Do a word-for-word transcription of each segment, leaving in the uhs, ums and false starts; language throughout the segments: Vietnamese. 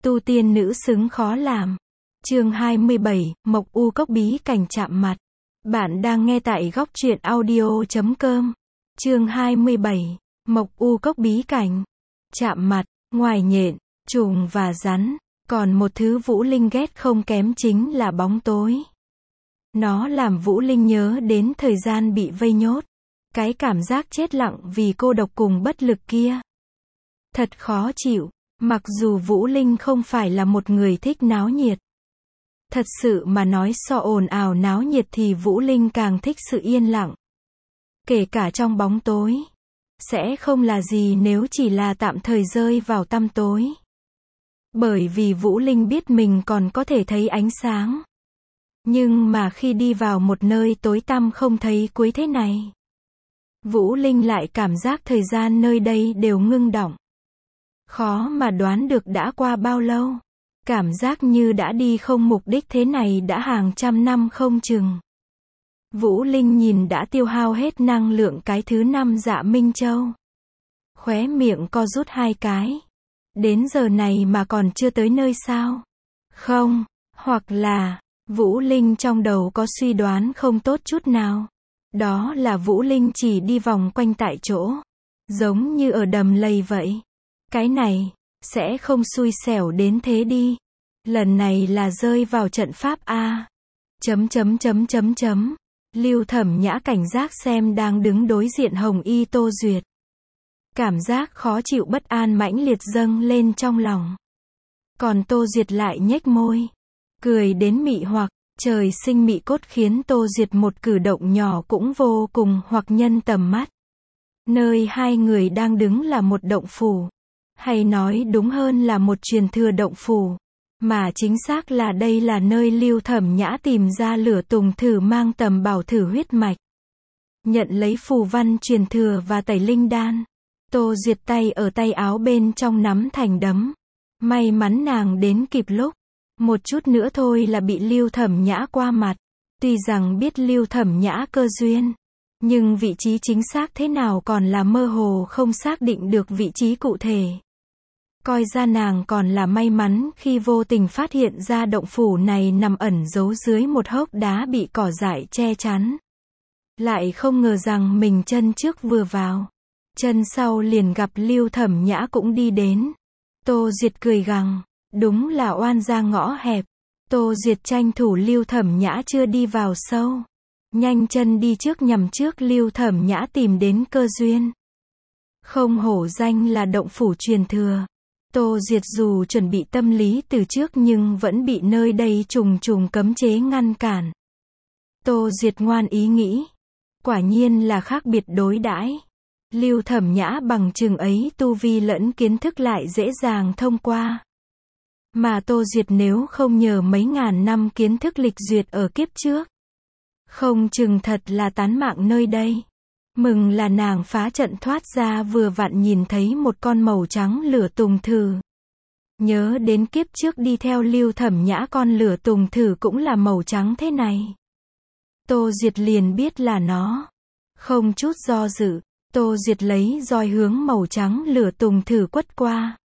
Tu tiên nữ xứng khó làm. Chương hai mươi bảy, Mộc U Cốc bí cảnh chạm mặt. Bạn đang nghe tại góc truyện audio chấm com. Chương hai mươi bảy, Mộc U Cốc bí cảnh chạm mặt. Ngoài nhện, trùng và rắn, còn một thứ Vũ Linh ghét không kém chính là bóng tối. Nó làm Vũ Linh nhớ đến thời gian bị vây nhốt. Cái cảm giác chết lặng vì cô độc cùng bất lực kia. Thật khó chịu, mặc dù Vũ Linh không phải là một người thích náo nhiệt. Thật sự mà nói so ồn ào náo nhiệt thì Vũ Linh càng thích sự yên lặng. Kể cả trong bóng tối. Sẽ không là gì nếu chỉ là tạm thời rơi vào tăm tối. Bởi vì Vũ Linh biết mình còn có thể thấy ánh sáng. Nhưng mà khi đi vào một nơi tối tăm không thấy cuối thế này, Vũ Linh lại cảm giác thời gian nơi đây đều ngưng đọng. Khó mà đoán được đã qua bao lâu. Cảm giác như đã đi không mục đích thế này đã hàng trăm năm không chừng. Vũ Linh nhìn đã tiêu hao hết năng lượng cái thứ năm Dạ Minh Châu. Khóe miệng co rút hai cái. Đến giờ này mà còn chưa tới nơi sao? Không, hoặc là, Vũ Linh trong đầu có suy đoán không tốt chút nào. Đó là Vũ Linh chỉ đi vòng quanh tại chỗ. Giống như ở đầm lầy vậy. Cái này, sẽ không xui xẻo đến thế đi. Lần này là rơi vào trận pháp A. Chấm chấm chấm chấm chấm. Lưu Thẩm Nhã cảnh giác xem đang đứng đối diện Hồng Y Tô Duyệt. Cảm giác khó chịu bất an mãnh liệt dâng lên trong lòng. Còn Tô Duyệt lại nhếch môi. Cười đến mị hoặc, trời sinh mị cốt khiến Tô Duyệt một cử động nhỏ cũng vô cùng hoặc nhân tầm mắt. Nơi hai người đang đứng là một động phủ. Hay nói đúng hơn là một truyền thừa động phủ. Mà chính xác là đây là nơi Lưu Thẩm Nhã tìm ra Lửa Tùng Thử mang tầm bảo thử huyết mạch. Nhận lấy phù văn truyền thừa và tẩy linh đan. Tô Duyệt tay ở tay áo bên trong nắm thành đấm. May mắn nàng đến kịp lúc. Một chút nữa thôi là bị Lưu Thẩm Nhã qua mặt. Tuy rằng biết Lưu Thẩm Nhã cơ duyên. Nhưng vị trí chính xác thế nào còn là mơ hồ không xác định được vị trí cụ thể. Coi ra nàng còn là may mắn khi vô tình phát hiện ra động phủ này nằm ẩn giấu dưới một hốc đá bị cỏ dại che chắn. Lại không ngờ rằng mình chân trước vừa vào. Chân sau liền gặp Lưu Thẩm Nhã cũng đi đến. Tô Duyệt cười gằn, đúng là oan gia ngõ hẹp. Tô Duyệt tranh thủ Lưu Thẩm Nhã chưa đi vào sâu. Nhanh chân đi trước nhằm trước Lưu Thẩm Nhã tìm đến cơ duyên. Không hổ danh là động phủ truyền thừa. Tô Duyệt dù chuẩn bị tâm lý từ trước nhưng vẫn bị nơi đây trùng trùng cấm chế ngăn cản. Tô Duyệt ngoan ý nghĩ. Quả nhiên là khác biệt đối đãi. Lưu Thẩm Nhã bằng chừng ấy tu vi lẫn kiến thức lại dễ dàng thông qua. Mà Tô Duyệt nếu không nhờ mấy ngàn năm kiến thức lịch duyệt ở kiếp trước, không chừng thật là tán mạng nơi đây. Mừng là nàng phá trận thoát ra vừa vặn nhìn thấy một con màu trắng lửa tùng thử. Nhớ đến kiếp trước đi theo Lưu Thẩm Nhã con lửa tùng thử cũng là màu trắng thế này. Tô Duyệt liền biết là nó. Không chút do dự, Tô Duyệt lấy roi hướng màu trắng lửa tùng thử quất qua.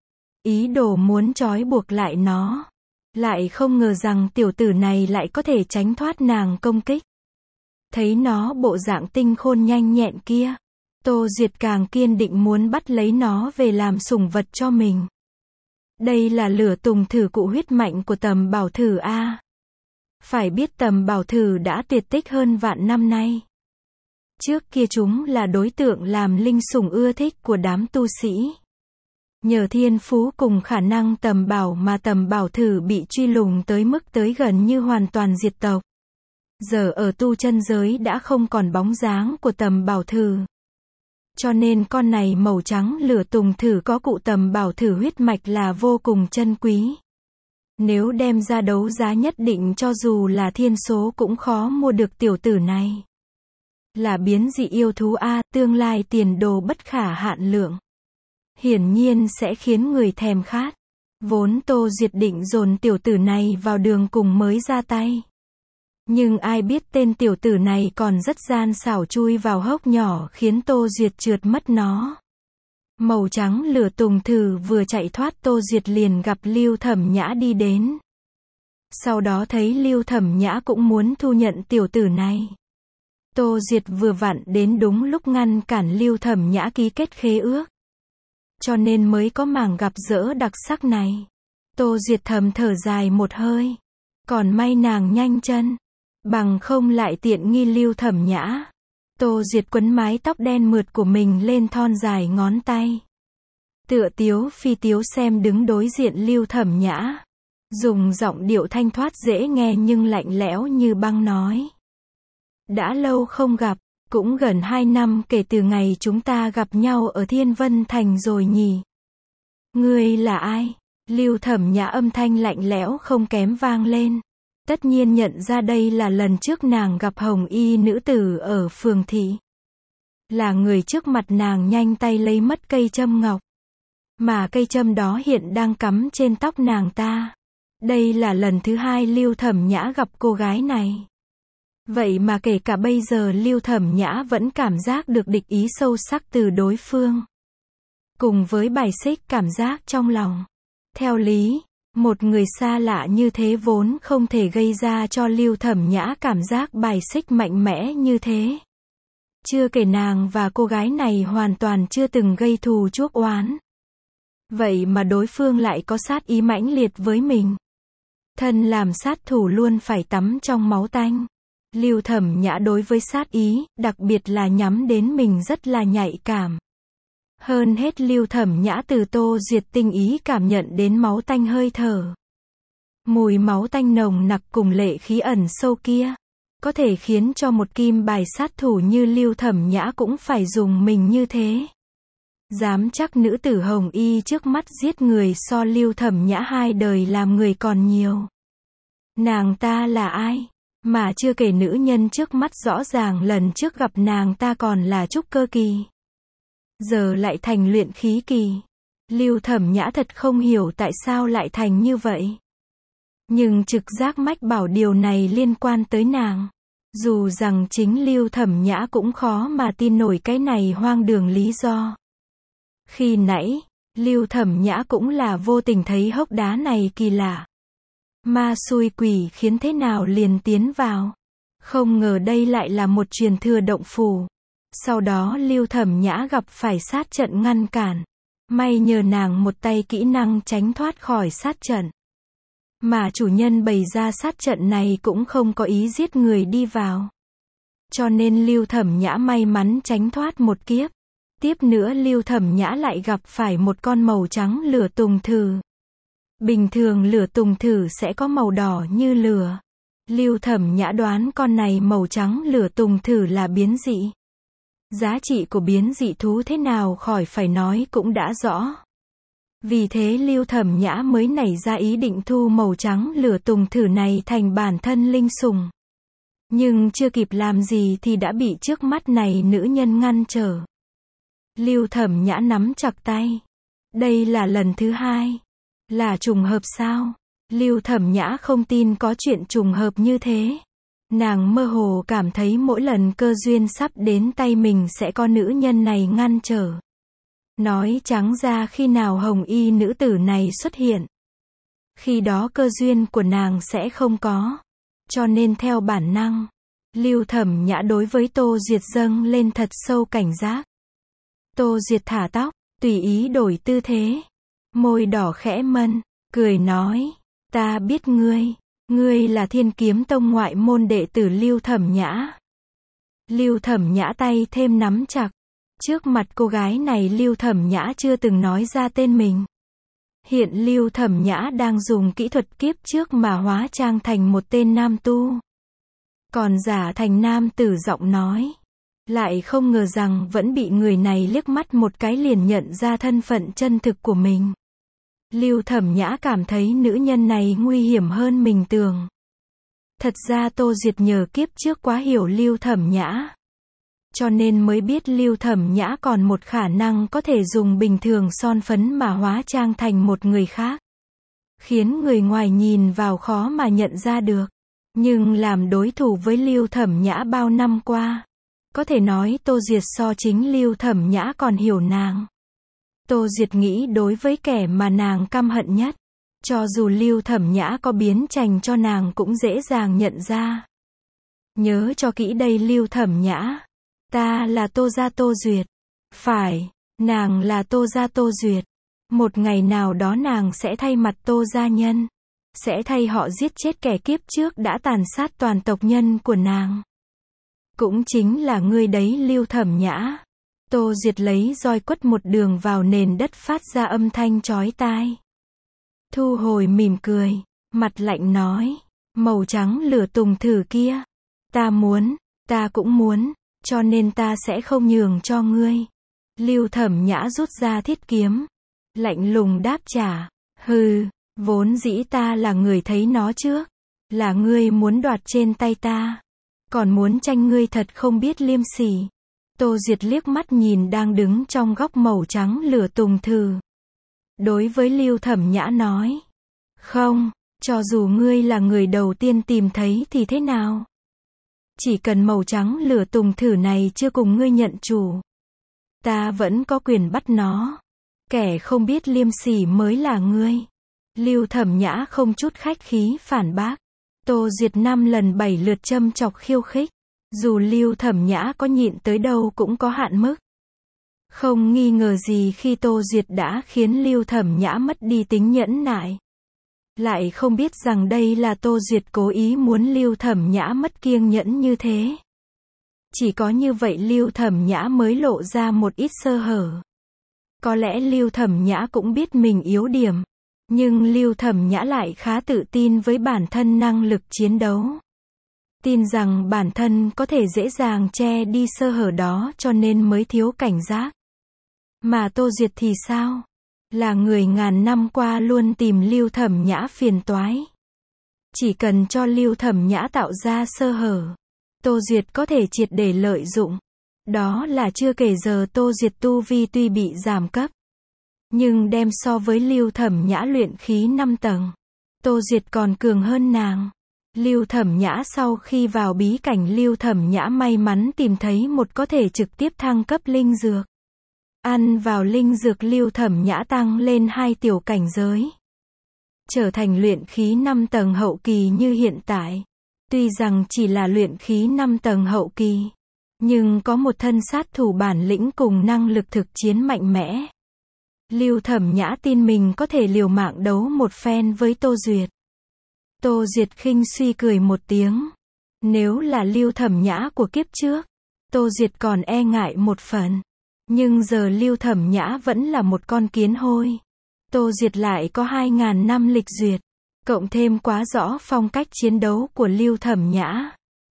Ý đồ muốn trói buộc lại nó. Lại không ngờ rằng tiểu tử này lại có thể tránh thoát nàng công kích. Thấy nó bộ dạng tinh khôn nhanh nhẹn kia, Tô Duyệt càng kiên định muốn bắt lấy nó về làm sủng vật cho mình. Đây là lửa tùng thử cụ huyết mạnh của tầm bảo thử A. Phải biết tầm bảo thử đã tuyệt tích hơn vạn năm nay. Trước kia chúng là đối tượng làm linh sủng ưa thích của đám tu sĩ. Nhờ thiên phú cùng khả năng tầm bảo mà tầm bảo thử bị truy lùng tới mức tới gần như hoàn toàn diệt tộc. Giờ ở tu chân giới đã không còn bóng dáng của tầm bảo thử. Cho nên con này màu trắng lửa tùng thử có cụ tầm bảo thử huyết mạch là vô cùng chân quý. Nếu đem ra đấu giá nhất định cho dù là thiên số cũng khó mua được tiểu tử này. Là biến dị yêu thú A, tương lai tiền đồ bất khả hạn lượng. Hiển nhiên sẽ khiến người thèm khát. Vốn Tô Duyệt định dồn tiểu tử này vào đường cùng mới ra tay. Nhưng ai biết tên tiểu tử này còn rất gian xảo chui vào hốc nhỏ khiến Tô Duyệt trượt mất nó. Màu trắng lửa tùng thử vừa chạy thoát Tô Duyệt liền gặp Lưu Thẩm Nhã đi đến. Sau đó thấy Lưu Thẩm Nhã cũng muốn thu nhận tiểu tử này. Tô Duyệt vừa vặn đến đúng lúc ngăn cản Lưu Thẩm Nhã ký kết khế ước. Cho nên mới có màn gặp gỡ đặc sắc này. Tô Duyệt thầm thở dài một hơi. Còn may nàng nhanh chân. Bằng không lại tiện nghi Lưu Thẩm Nhã. Tô Duyệt quấn mái tóc đen mượt của mình lên thon dài ngón tay. Tựa tiếu phi tiếu xem đứng đối diện Lưu Thẩm Nhã. Dùng giọng điệu thanh thoát dễ nghe nhưng lạnh lẽo như băng nói. Đã lâu không gặp, cũng gần hai năm kể từ ngày chúng ta gặp nhau ở Thiên Vân Thành rồi nhỉ. Ngươi là ai? Lưu Thẩm Nhã âm thanh lạnh lẽo không kém vang lên. Tất nhiên nhận ra đây là lần trước nàng gặp hồng y nữ tử ở phường thị. Là người trước mặt nàng nhanh tay lấy mất cây châm ngọc. Mà cây châm đó hiện đang cắm trên tóc nàng ta. Đây là lần thứ hai Lưu Thẩm Nhã gặp cô gái này. Vậy mà kể cả bây giờ Lưu Thẩm Nhã vẫn cảm giác được địch ý sâu sắc từ đối phương. Cùng với bài xích cảm giác trong lòng. Theo lý, một người xa lạ như thế vốn không thể gây ra cho Lưu Thẩm Nhã cảm giác bài xích mạnh mẽ như thế. Chưa kể nàng và cô gái này hoàn toàn chưa từng gây thù chuốc oán. Vậy mà đối phương lại có sát ý mãnh liệt với mình. Thân làm sát thủ luôn phải tắm trong máu tanh. Lưu Thẩm Nhã đối với sát ý, đặc biệt là nhắm đến mình rất là nhạy cảm. Hơn hết Lưu Thẩm Nhã từ Tô Duyệt tinh ý cảm nhận đến máu tanh hơi thở. Mùi máu tanh nồng nặc cùng lệ khí ẩn sâu kia. Có thể khiến cho một kim bài sát thủ như Lưu Thẩm Nhã cũng phải dùng mình như thế. Dám chắc nữ tử hồng y trước mắt giết người so Lưu Thẩm Nhã hai đời làm người còn nhiều. Nàng ta là ai? Mà chưa kể nữ nhân trước mắt rõ ràng lần trước gặp nàng ta còn là trúc cơ kỳ. Giờ lại thành luyện khí kỳ. Lưu Thẩm Nhã thật không hiểu tại sao lại thành như vậy. Nhưng trực giác mách bảo điều này liên quan tới nàng. Dù rằng chính Lưu Thẩm Nhã cũng khó mà tin nổi cái này hoang đường lý do. Khi nãy, Lưu Thẩm Nhã cũng là vô tình thấy hốc đá này kỳ lạ. Ma xui quỷ khiến thế nào liền tiến vào. Không ngờ đây lại là một truyền thừa động phủ. Sau đó Lưu Thẩm Nhã gặp phải sát trận ngăn cản. May nhờ nàng một tay kỹ năng tránh thoát khỏi sát trận. Mà chủ nhân bày ra sát trận này cũng không có ý giết người đi vào. Cho nên Lưu Thẩm Nhã may mắn tránh thoát một kiếp. Tiếp nữa Lưu Thẩm Nhã lại gặp phải một con màu trắng lửa tùng thử. Bình thường lửa tùng thử sẽ có màu đỏ như lửa. Lưu Thẩm Nhã đoán con này màu trắng lửa tùng thử là biến dị. Giá trị của biến dị thú thế nào khỏi phải nói cũng đã rõ. Vì thế Lưu Thẩm Nhã mới nảy ra ý định thu màu trắng lửa tùng thử này thành bản thân linh sủng. Nhưng chưa kịp làm gì thì đã bị trước mắt này nữ nhân ngăn trở. Lưu Thẩm Nhã nắm chặt tay. Đây là lần thứ hai. Là trùng hợp sao? Lưu Thẩm Nhã không tin có chuyện trùng hợp như thế. Nàng mơ hồ cảm thấy mỗi lần cơ duyên sắp đến tay mình sẽ có nữ nhân này ngăn trở. Nói trắng ra khi nào hồng y nữ tử này xuất hiện, khi đó cơ duyên của nàng sẽ không có. Cho nên theo bản năng, Lưu Thẩm Nhã đối với Tô Duyệt dâng lên thật sâu cảnh giác. Tô Duyệt thả tóc, tùy ý đổi tư thế. Môi đỏ khẽ mân, cười nói, ta biết ngươi, ngươi là Thiên Kiếm Tông ngoại môn đệ tử Lưu Thẩm Nhã. Lưu Thẩm Nhã tay thêm nắm chặt. Trước mặt cô gái này Lưu Thẩm Nhã chưa từng nói ra tên mình. Hiện Lưu Thẩm Nhã đang dùng kỹ thuật kiếp trước mà hóa trang thành một tên nam tu. Còn giả thành nam tử giọng nói. Lại không ngờ rằng vẫn bị người này liếc mắt một cái liền nhận ra thân phận chân thực của mình. Lưu Thẩm Nhã cảm thấy nữ nhân này nguy hiểm hơn mình tưởng. Thật ra Tô Duyệt nhờ kiếp trước quá hiểu Lưu Thẩm Nhã. Cho nên mới biết Lưu Thẩm Nhã còn một khả năng có thể dùng bình thường son phấn mà hóa trang thành một người khác. Khiến người ngoài nhìn vào khó mà nhận ra được. Nhưng làm đối thủ với Lưu Thẩm Nhã bao năm qua, có thể nói Tô Duyệt so chính Lưu Thẩm Nhã còn hiểu nàng. Tô Duyệt nghĩ đối với kẻ mà nàng căm hận nhất, cho dù Lưu Thẩm Nhã có biến chành cho nàng cũng dễ dàng nhận ra. Nhớ cho kỹ đây Lưu Thẩm Nhã. Ta là Tô gia Tô Duyệt. Phải, nàng là Tô gia Tô Duyệt. Một ngày nào đó nàng sẽ thay mặt Tô gia nhân. Sẽ thay họ giết chết kẻ kiếp trước đã tàn sát toàn tộc nhân của nàng. Cũng chính là ngươi đấy Lưu Thẩm Nhã. Tô Duyệt lấy roi quất một đường vào nền đất phát ra âm thanh chói tai. Thu hồi mỉm cười, mặt lạnh nói, màu trắng lửa tùng thử kia. Ta muốn, ta cũng muốn, cho nên ta sẽ không nhường cho ngươi. Lưu Thẩm Nhã rút ra thiết kiếm. Lạnh lùng đáp trả, hừ, vốn dĩ ta là người thấy nó trước. Là ngươi muốn đoạt trên tay ta. Còn muốn tranh ngươi thật không biết liêm sỉ. Tô Duyệt liếc mắt nhìn đang đứng trong góc màu trắng lửa tùng thử. Đối với Lưu Thẩm Nhã nói. Không, cho dù ngươi là người đầu tiên tìm thấy thì thế nào? Chỉ cần màu trắng lửa tùng thử này chưa cùng ngươi nhận chủ. Ta vẫn có quyền bắt nó. Kẻ không biết liêm sỉ mới là ngươi. Lưu Thẩm Nhã không chút khách khí phản bác. Tô Duyệt năm lần bảy lượt châm chọc khiêu khích. Dù Lưu Thẩm Nhã có nhịn tới đâu cũng có hạn mức. Không nghi ngờ gì khi Tô Duyệt đã khiến Lưu Thẩm Nhã mất đi tính nhẫn nại. Lại không biết rằng đây là Tô Duyệt cố ý muốn Lưu Thẩm Nhã mất kiêng nhẫn như thế. Chỉ có như vậy Lưu Thẩm Nhã mới lộ ra một ít sơ hở. Có lẽ Lưu Thẩm Nhã cũng biết mình yếu điểm. Nhưng Lưu Thẩm Nhã lại khá tự tin với bản thân năng lực chiến đấu. Tin rằng bản thân có thể dễ dàng che đi sơ hở đó cho nên mới thiếu cảnh giác. Mà Tô Duyệt thì sao? Là người ngàn năm qua luôn tìm Lưu Thẩm Nhã phiền toái. Chỉ cần cho Lưu Thẩm Nhã tạo ra sơ hở, Tô Duyệt có thể triệt để lợi dụng. Đó là chưa kể giờ Tô Duyệt tu vi tuy bị giảm cấp. Nhưng đem so với Lưu Thẩm Nhã luyện khí năm tầng. Tô Duyệt còn cường hơn nàng. Lưu Thẩm Nhã sau khi vào bí cảnh Lưu Thẩm Nhã may mắn tìm thấy một có thể trực tiếp thăng cấp linh dược. Ăn vào linh dược Lưu Thẩm Nhã tăng lên hai tiểu cảnh giới. Trở thành luyện khí năm tầng hậu kỳ như hiện tại. Tuy rằng chỉ là luyện khí năm tầng hậu kỳ. Nhưng có một thân sát thủ bản lĩnh cùng năng lực thực chiến mạnh mẽ. Lưu Thẩm Nhã tin mình có thể liều mạng đấu một phen với Tô Duyệt. Tô Duyệt khinh suy cười một tiếng. Nếu là Lưu Thẩm Nhã của kiếp trước, Tô Duyệt còn e ngại một phần. Nhưng giờ Lưu Thẩm Nhã vẫn là một con kiến hôi. Tô Duyệt lại có hai ngàn năm lịch duyệt. Cộng thêm quá rõ phong cách chiến đấu của Lưu Thẩm Nhã.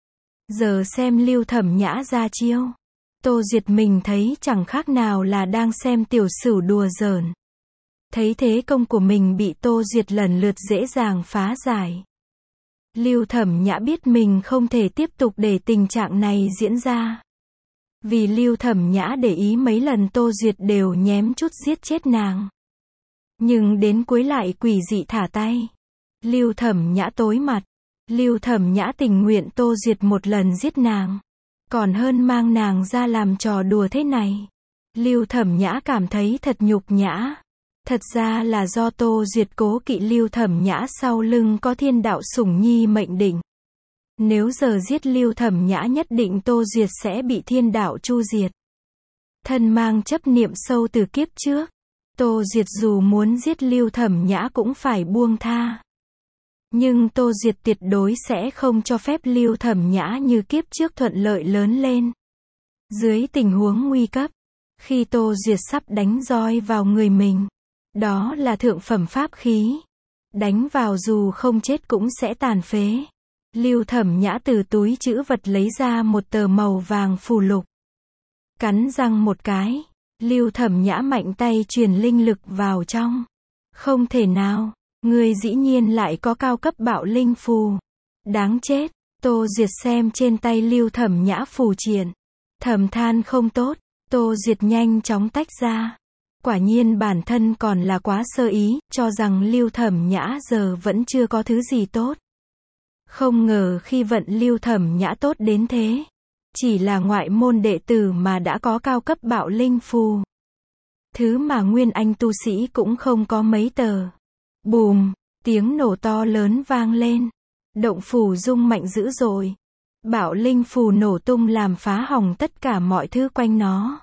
Giờ xem Lưu Thẩm Nhã ra chiêu. Tô Duyệt mình thấy chẳng khác nào là đang xem tiểu sử đùa giỡn. Thấy thế công của mình bị Tô Duyệt lần lượt dễ dàng phá giải. Lưu Thẩm Nhã biết mình không thể tiếp tục để tình trạng này diễn ra. Vì Lưu Thẩm Nhã để ý mấy lần Tô Duyệt đều nhém chút giết chết nàng. Nhưng đến cuối lại quỷ dị thả tay. Lưu Thẩm Nhã tối mặt. Lưu Thẩm Nhã tình nguyện Tô Duyệt một lần giết nàng. Còn hơn mang nàng ra làm trò đùa thế này. Lưu Thẩm Nhã cảm thấy thật nhục nhã. Thật ra là do Tô Duyệt cố kỵ Lưu Thẩm Nhã sau lưng có thiên đạo sủng nhi mệnh định. Nếu giờ giết Lưu Thẩm Nhã nhất định Tô Duyệt sẽ bị thiên đạo chu diệt. Thân mang chấp niệm sâu từ kiếp trước. Tô Duyệt dù muốn giết Lưu Thẩm Nhã cũng phải buông tha. Nhưng Tô Duyệt tuyệt đối sẽ không cho phép Lưu Thẩm Nhã như kiếp trước thuận lợi lớn lên. Dưới tình huống nguy cấp, khi Tô Duyệt sắp đánh roi vào người mình, đó là thượng phẩm pháp khí. Đánh vào dù không chết cũng sẽ tàn phế. Lưu Thẩm Nhã từ túi trữ vật lấy ra một tờ màu vàng phù lục. Cắn răng một cái, Lưu Thẩm Nhã mạnh tay truyền linh lực vào trong. Không thể nào, ngươi dĩ nhiên lại có cao cấp bạo linh phù. Đáng chết, Tô Duyệt xem trên tay Lưu Thẩm Nhã phù triện. Thầm than không tốt, Tô Duyệt nhanh chóng tách ra. Quả nhiên bản thân còn là quá sơ ý, cho rằng Lưu Thẩm Nhã giờ vẫn chưa có thứ gì tốt. Không ngờ khi vận Lưu Thẩm Nhã tốt đến thế. Chỉ là ngoại môn đệ tử mà đã có cao cấp bạo linh phù. thứ mà nguyên anh tu sĩ cũng không có mấy tờ. Bùm, tiếng nổ to lớn vang lên. Động phủ rung mạnh dữ dội. Bảo linh phù nổ tung làm phá hỏng tất cả mọi thứ quanh nó.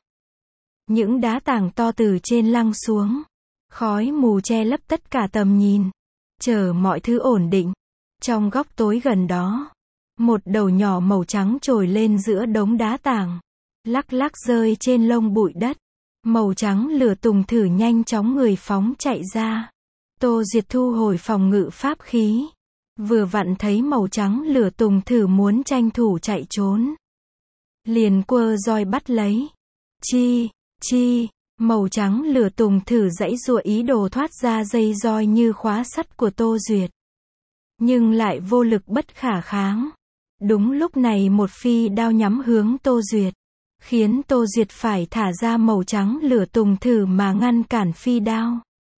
Những đá tảng to từ trên lăng xuống. Khói mù che lấp tất cả tầm nhìn. Chờ mọi thứ ổn định. Trong góc tối gần đó, một đầu nhỏ màu trắng trồi lên giữa đống đá tảng. Lắc lắc rơi trên lông bụi đất. Màu trắng lửa tùng thử nhanh chóng người phóng chạy ra. Tô Duyệt thu hồi phòng ngự pháp khí. Vừa vặn thấy màu trắng lửa tùng thử muốn tranh thủ chạy trốn. Liền quơ roi bắt lấy. Chi, chi, màu trắng lửa tùng thử giãy giụa ý đồ thoát ra dây roi như khóa sắt của Tô Duyệt. Nhưng lại vô lực bất khả kháng. Đúng lúc này một phi đao nhắm hướng Tô Duyệt. Khiến Tô Duyệt phải thả ra màu trắng lửa tùng thử mà ngăn cản phi đao.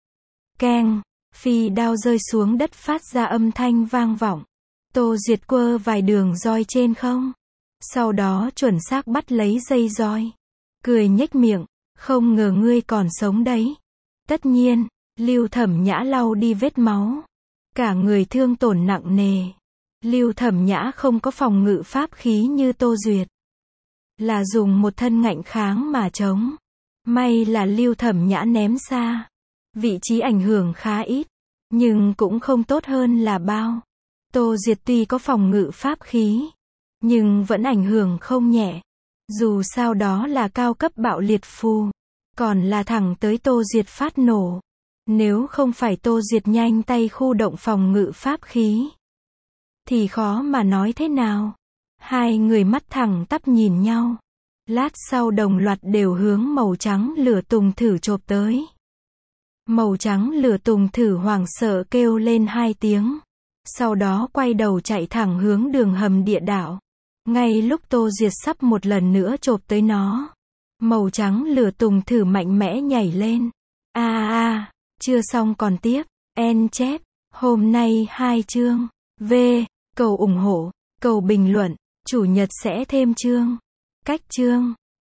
Keng, phi đao rơi xuống đất phát ra âm thanh vang vọng. Tô Duyệt quơ vài đường roi trên không. Sau đó chuẩn xác bắt lấy dây roi. Cười nhếch miệng, không ngờ ngươi còn sống đấy. Tất nhiên, Lưu Thẩm Nhã lau đi vết máu. Cả người thương tổn nặng nề. Lưu Thẩm Nhã không có phòng ngự pháp khí như Tô Duyệt. Là dùng một thân ngạnh kháng mà chống. May là Lưu Thẩm Nhã ném xa. Vị trí ảnh hưởng khá ít. Nhưng cũng không tốt hơn là bao. Tô Duyệt tuy có phòng ngự pháp khí. Nhưng vẫn ảnh hưởng không nhẹ. Dù sao đó là cao cấp bạo liệt phù. Còn là thẳng tới Tô Duyệt phát nổ. Nếu không phải Tô Duyệt nhanh tay khu động phòng ngự pháp khí. Thì khó mà nói thế nào. Hai người mắt thẳng tắp nhìn nhau. Lát sau đồng loạt đều hướng màu trắng lửa tùng thử chộp tới. Màu trắng lửa tùng thử hoảng sợ kêu lên hai tiếng. Sau đó quay đầu chạy thẳng hướng đường hầm địa đạo. Ngay lúc Tô Duyệt sắp một lần nữa chộp tới nó. Màu trắng lửa tùng thử mạnh mẽ nhảy lên. A a a, chưa xong còn tiếp. En chép, hôm nay hai chương. V, cầu ủng hộ, cầu bình luận. Chủ nhật sẽ thêm chương. Cách chương.